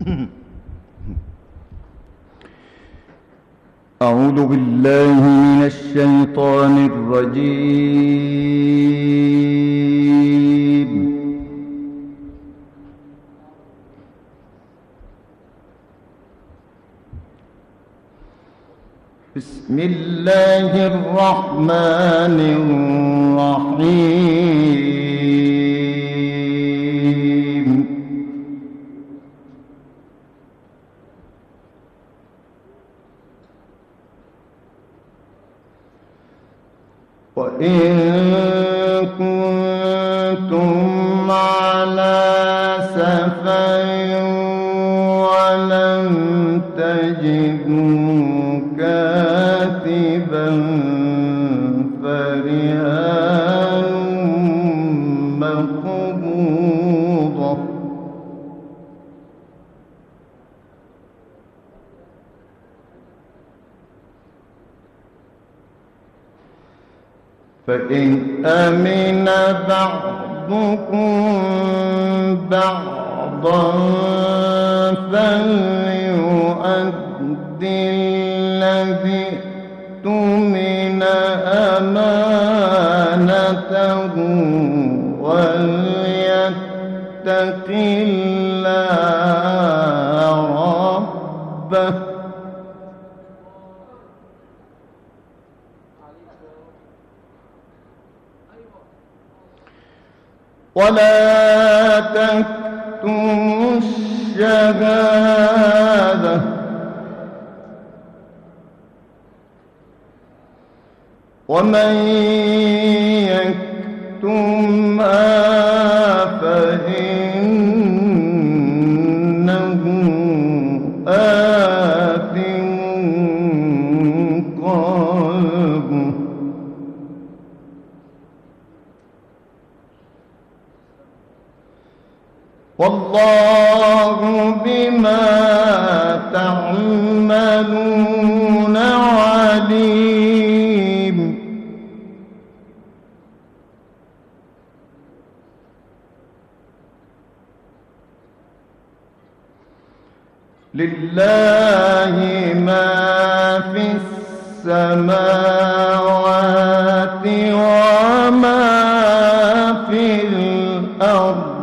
أعوذ بالله من الشيطان الرجيم. بسم الله الرحمن الرحيم. وإن كنتم على سفر ولم تجدوا كاتبا فرهان مقبوضة فإن أمن بعضكم بعضا فليؤدي الذي اؤتمن أمانته وليتق الله ربه ولا تكتموا الشهادة ومن يكتمها فإنه آثم قلبه والله بما تعملون عليم. لله ما في السماوات وما في الأرض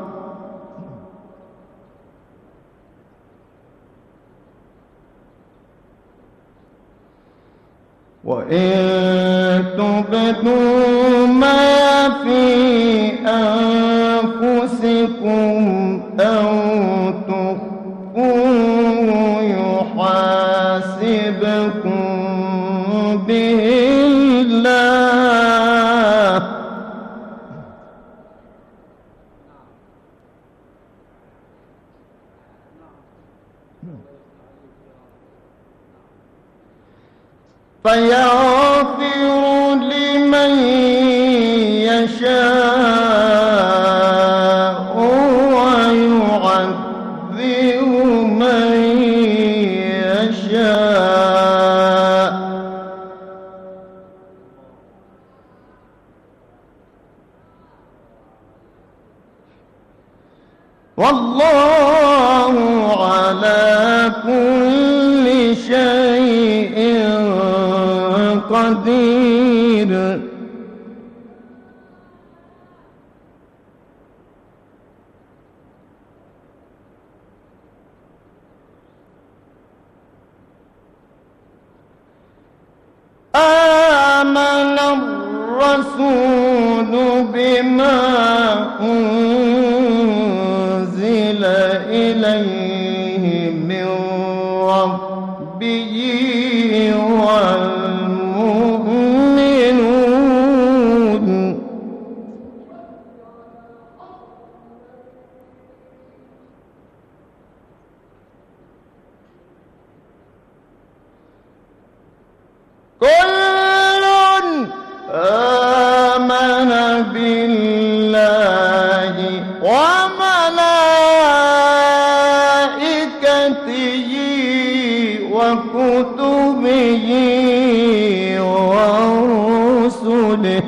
وإن تبدوا ما في أنفسكم أو تخفوه يحاسبكم به الله فيغفر لمن يشاء ويعذب من يشاء والله على كل شيء قدير. آمن الرسول بما أنزل إليه من ربه والمؤمنون كل آمن بالله وملائكته وكتبه ورسله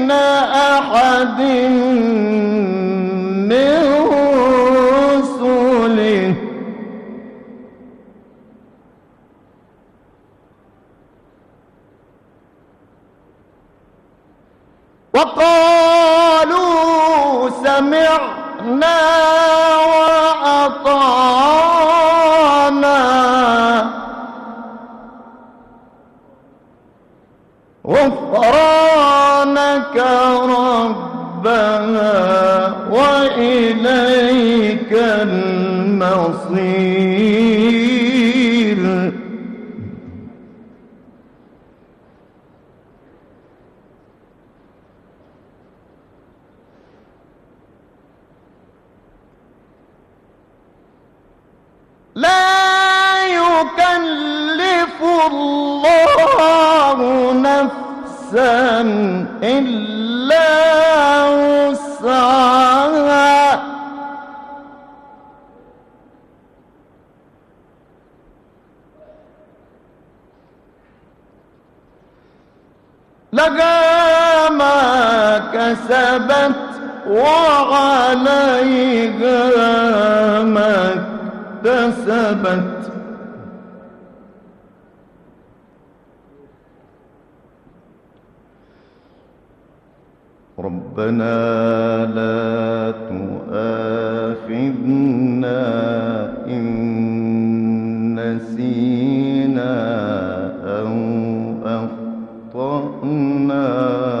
بين أحد من رسله وقالوا سمعنا وأطعنا غفرانك ربنا وإليك المصير. لا يكلف الله نفسا إلا وسعها لها ما كسبت وعليها ما اكتسبت ربنا لا تؤاخذنا إن نسينا أو أخطأنا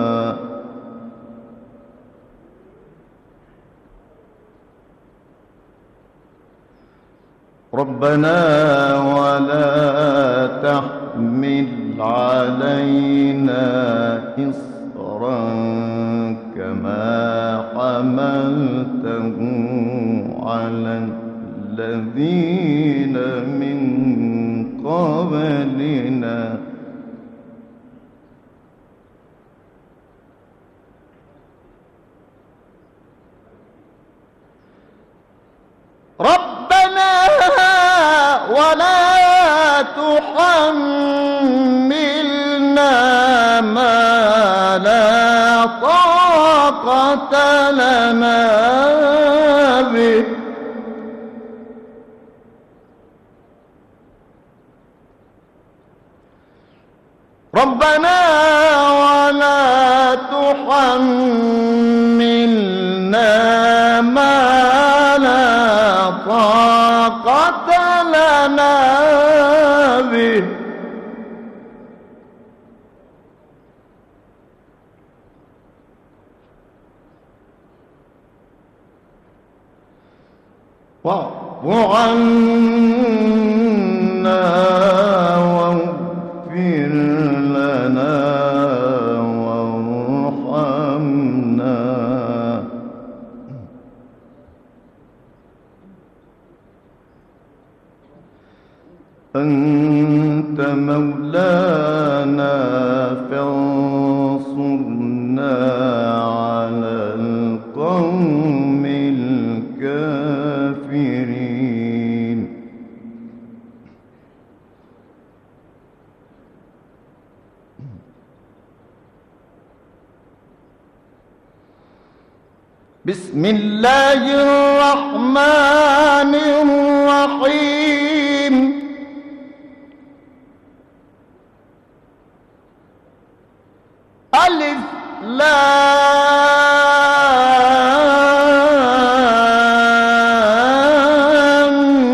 ربنا ولا تحمل علينا إصرا كما حملته على الذين من قبلنا ربنا ولا تحملنا ما لا طاقة لنا به ربنا ولا تحملنا ما لا طاقة لنا به واعف عنا واغفر لنا وارحمنا أنت مولانا فانصرنا على القوم الكافرين. بسم الله الرحمن الرحيم. ألف لام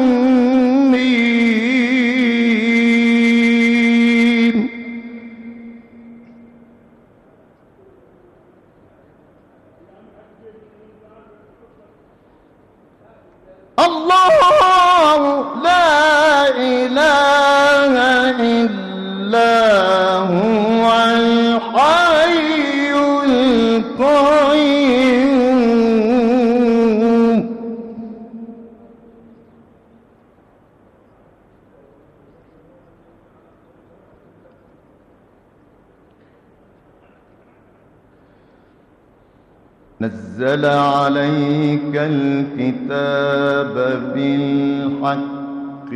ميم. الله لا إله إلا هو الحي القيوم. نزل عليك الكتاب بالحق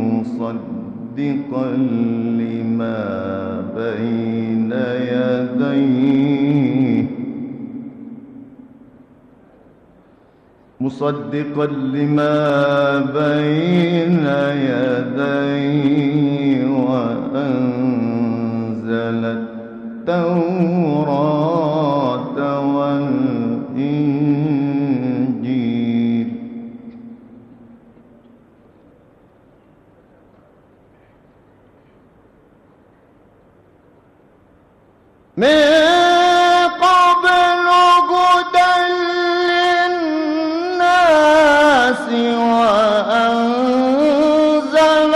مصدقا لما بين يديه مصدقا لما بين يديه وأنزل التوراة والإنجيل من قبل هدى للناس وأنزل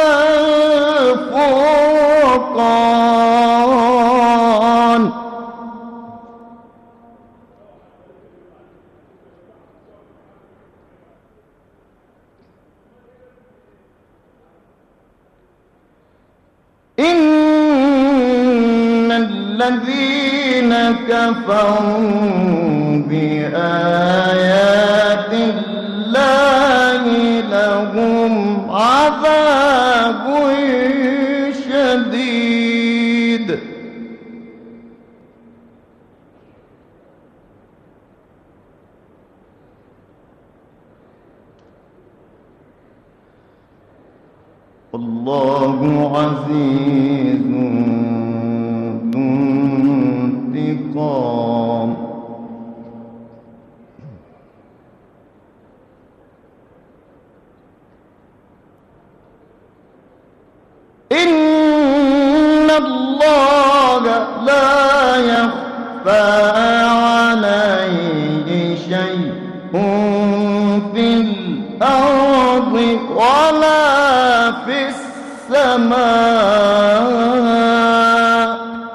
الفرقان إن الذين كفروا بآيات الله لهم عذاب شديد والله عزيز ذو انتقام إن الله لا يخفى عليه شيء في الأرض ولا في السماء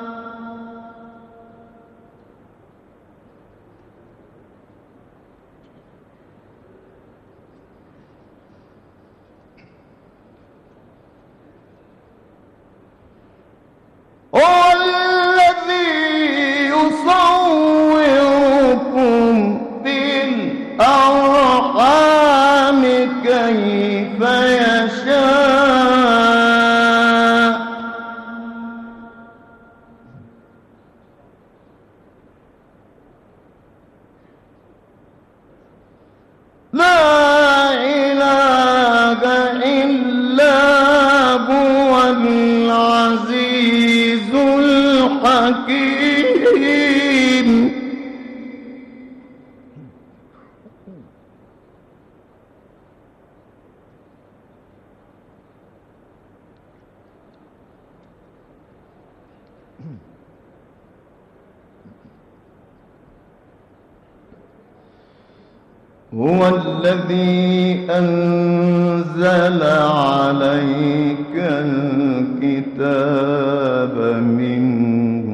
هو الذي يصوركم في الأرحام كيف يشاء لا إله إلا هو العزيز الحكيم هو الذي أنزل عليك الكتاب منه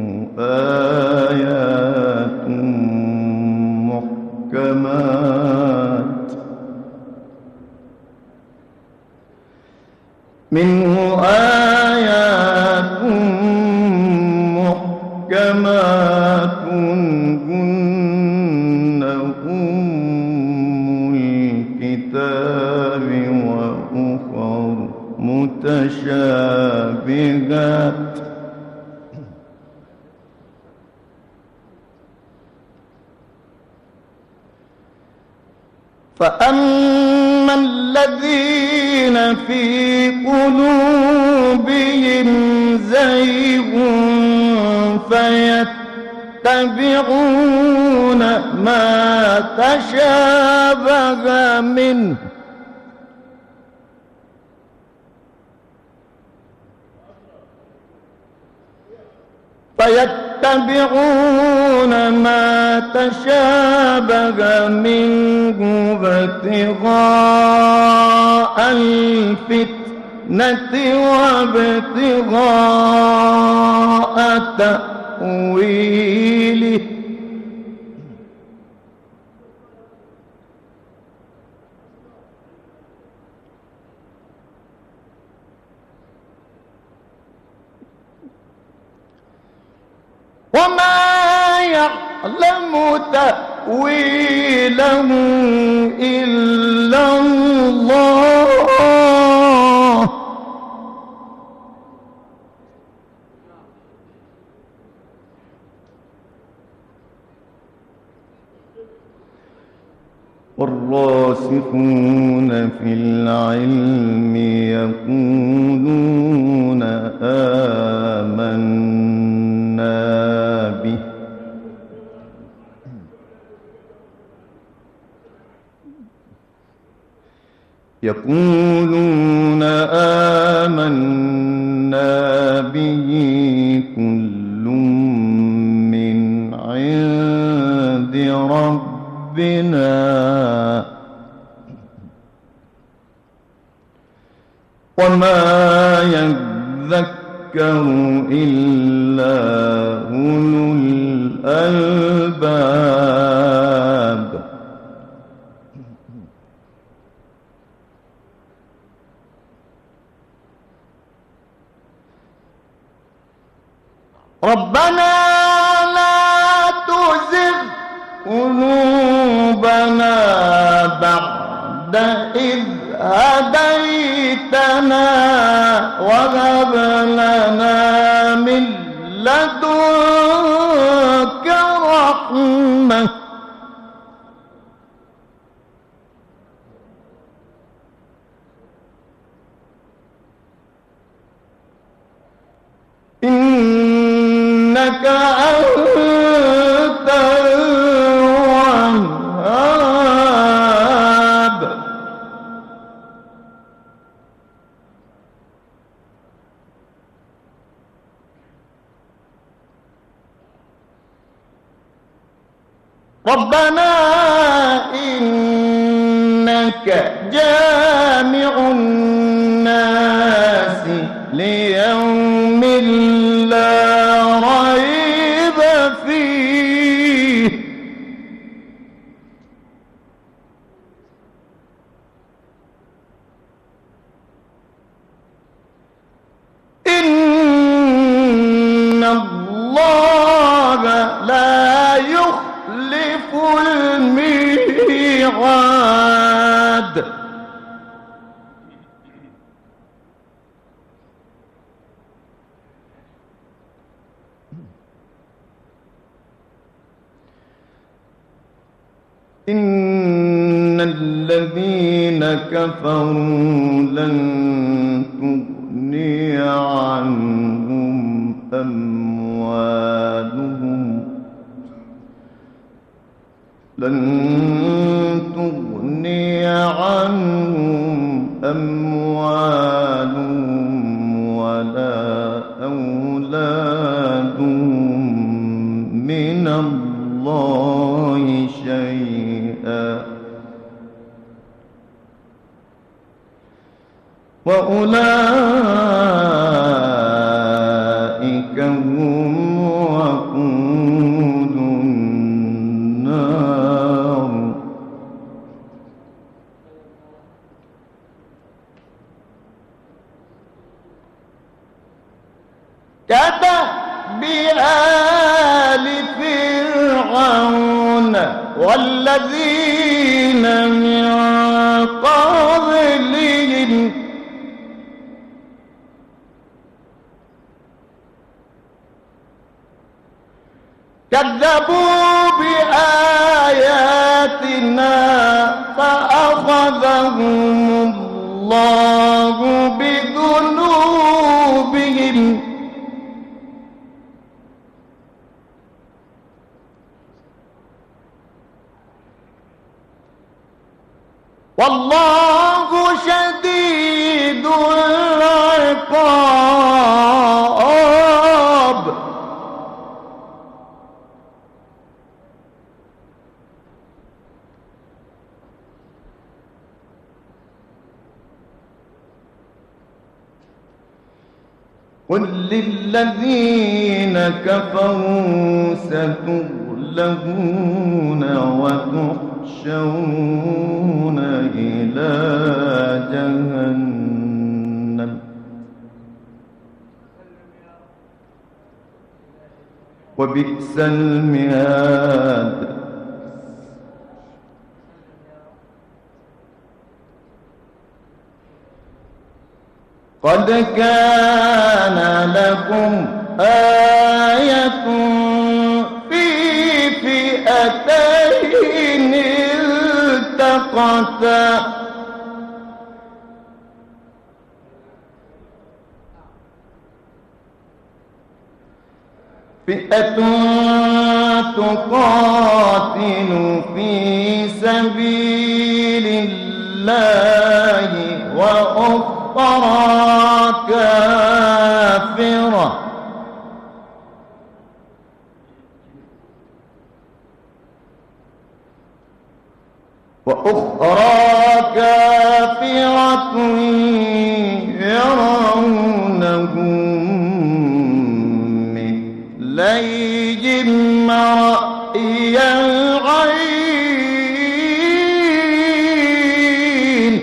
آيات محكمات هن أم الكتاب وأخر متشابهات فأما الذين في قلوبهم زيغ فيتبعون ما تشابه منه منه ابتغاء الفتنة وابتغاء تأويله وما يعلم تأويله إلا الله والراسخون في العلم يقولون آمنا به كل من عند ربنا وما يذكر إلا أولو الألباب ربنا لا تزغ قلوبنا بعد إذ هديتنا وهب لنا من لدنك رحمة إنك أنت الوهاب ربنا إنك جامع الناس ليوم لا ريب فيه إن الله لا يخلف الميعاد إن الذين كفروا لن تغني عنهم أموالهم ولا أولادهم من الله شيئا وأولئك هم وقود النار كدأب آل فرعون والذين من قبلهم كذبوا بآياتنا فأخذهم الله بذنوبهم والله شديد العقاب قل للذين كفروا ستغلبون وتحشرون إلى جهنم وبئس المهاد قد كان لكم آية في فئتين التقتا دقة فئة تقاتل في سبيل الله وأخرى كافرة يرونهم مثليهم رأي العين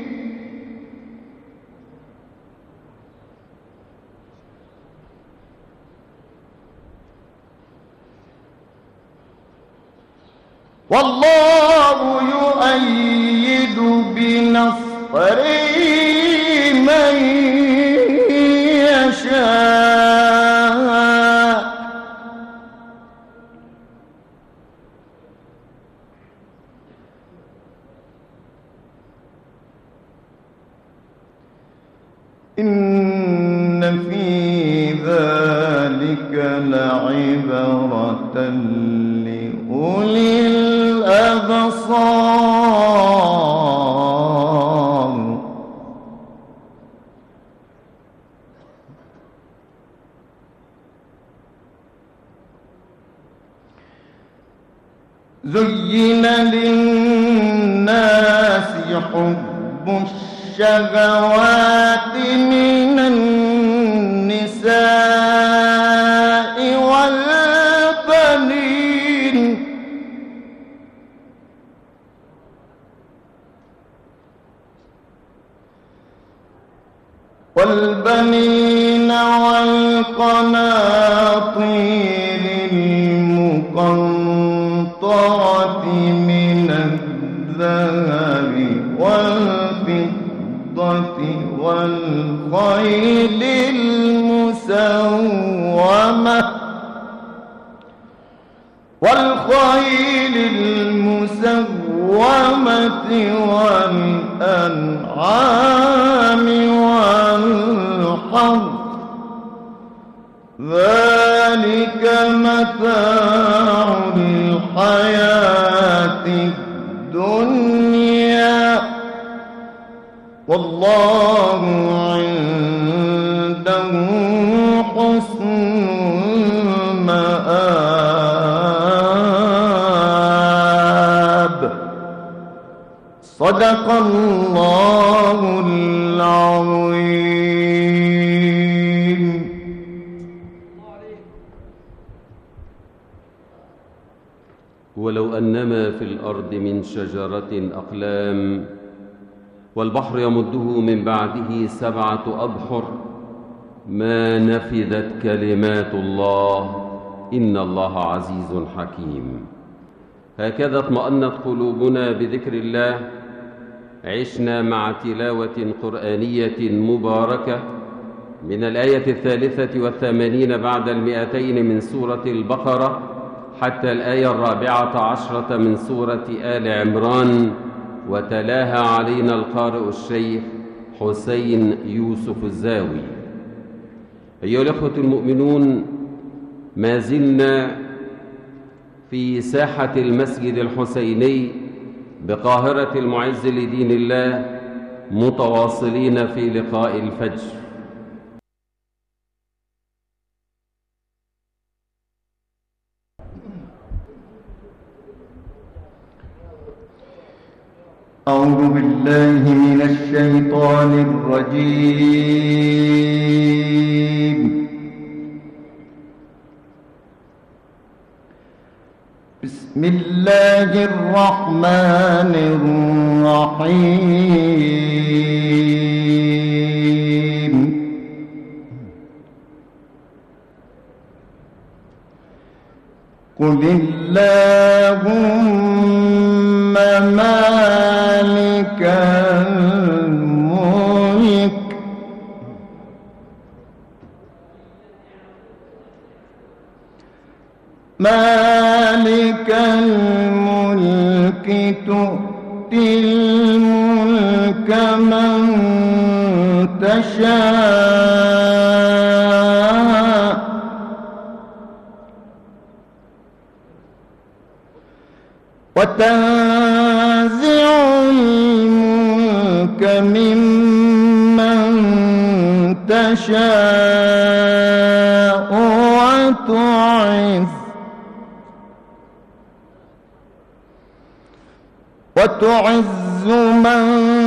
والله يؤيد بنصره من يشاء إن في ذلك لعبرة لأولي الأبصار زين للناس حب الشهوات من النساء والبنين والقناطير المقنطرة من الذهب والفضة والخيل المسومة والأنعام والحرث ذلك متاع الحياة الدنيا والله عنده حسن المآب صدق الله العظيم. ولو أنما في الأرض من شجرة أقلام والبحر يمده من بعده 7 أبحر ما نفذت كلمات الله إن الله عزيز حكيم. هكذا اطمأنت قلوبنا بذكر الله، عشنا مع تلاوة قرآنية مباركة من الآية 83 بعد 200 من سورة البقرة حتى الآية 14 من سورة آل عمران، وتلاها علينا القارئ الشيخ حسين يوسف الزاوي. أيها الأخوة المؤمنون، ما زلنا في ساحة المسجد الحسيني بقاهرة المعز لدين الله متواصلين في لقاء الفجر. أعوذ بالله من الشيطان الرجيم. بسم الله الرحمن الرحيم. قل اللهم مالك الملك الملك من تشاء وتنزع الملك ممن تشاء وتعز من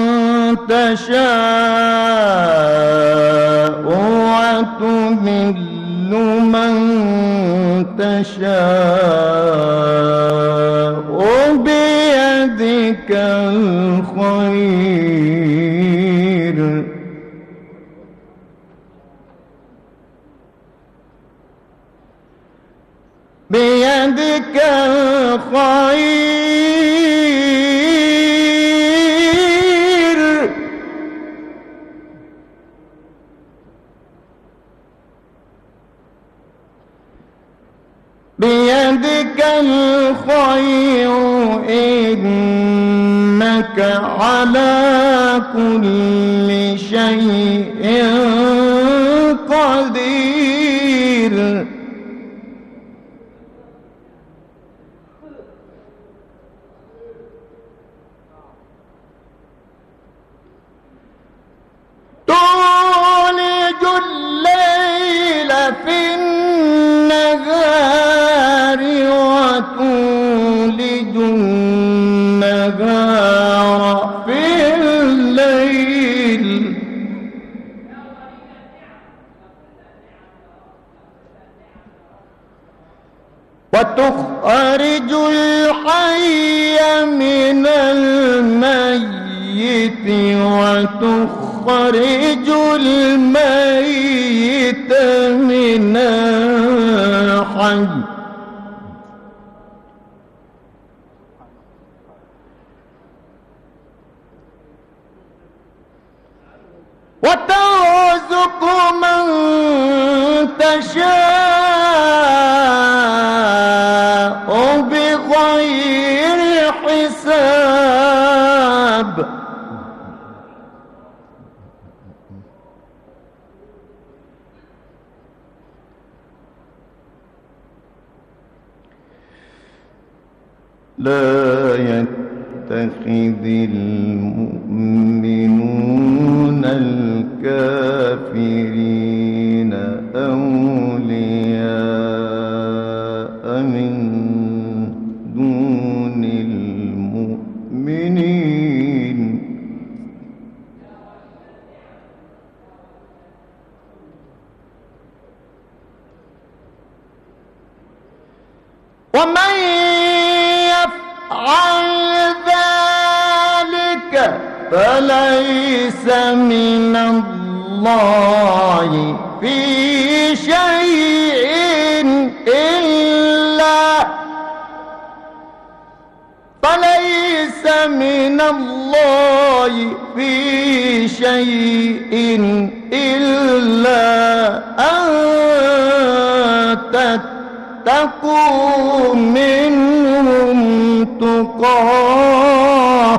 تشاء وتذل من تشاء بيدك الخير بيدك الخير بيدك الخير إنك على كل شيء قدير تولج الليل في النهار وتولج النهار في الليل وتخرج الحي من الميت وتخرج الميت من الحي وترزق من تشاء بغير حساب لا يتخذ المؤمنون الكافرين أولياء من دون المؤمنين ومن يفعل ذلك فليس من الله في شيء فليس من الله في شيء إلا أن تتقوا منهم تقاه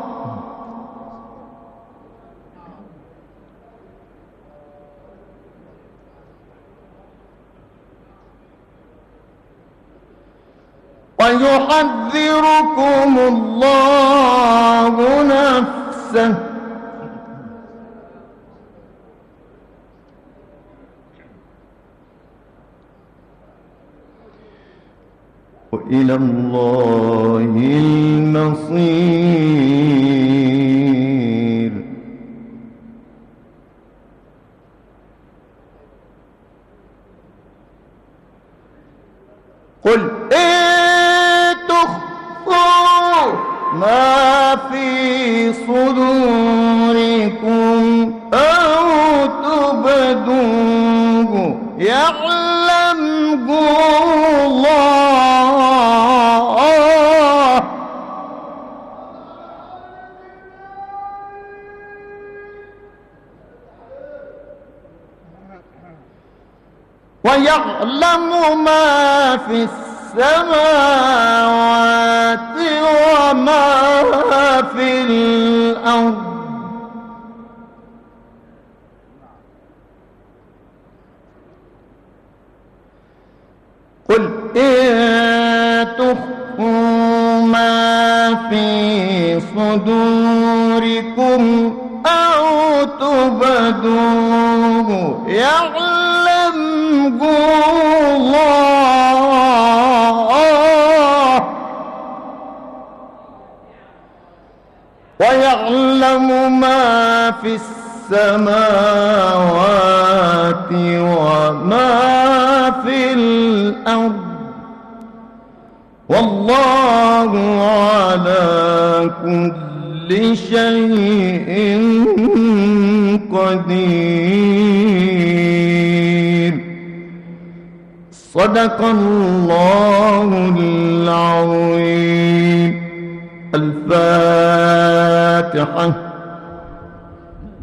ويحذركم الله نفسه وإلى الله المصير قل ما في صدوركم أو تبدوه يعلمه الله ويعلم ما في السماوات وما في الأرض قل إن تخفوا ما في صدوركم أو تبدوه يعلمه الله ويعلم ما في السماوات وما في الأرض والله على كل شيء قدير. صدق الله العظيم. الفاتحة.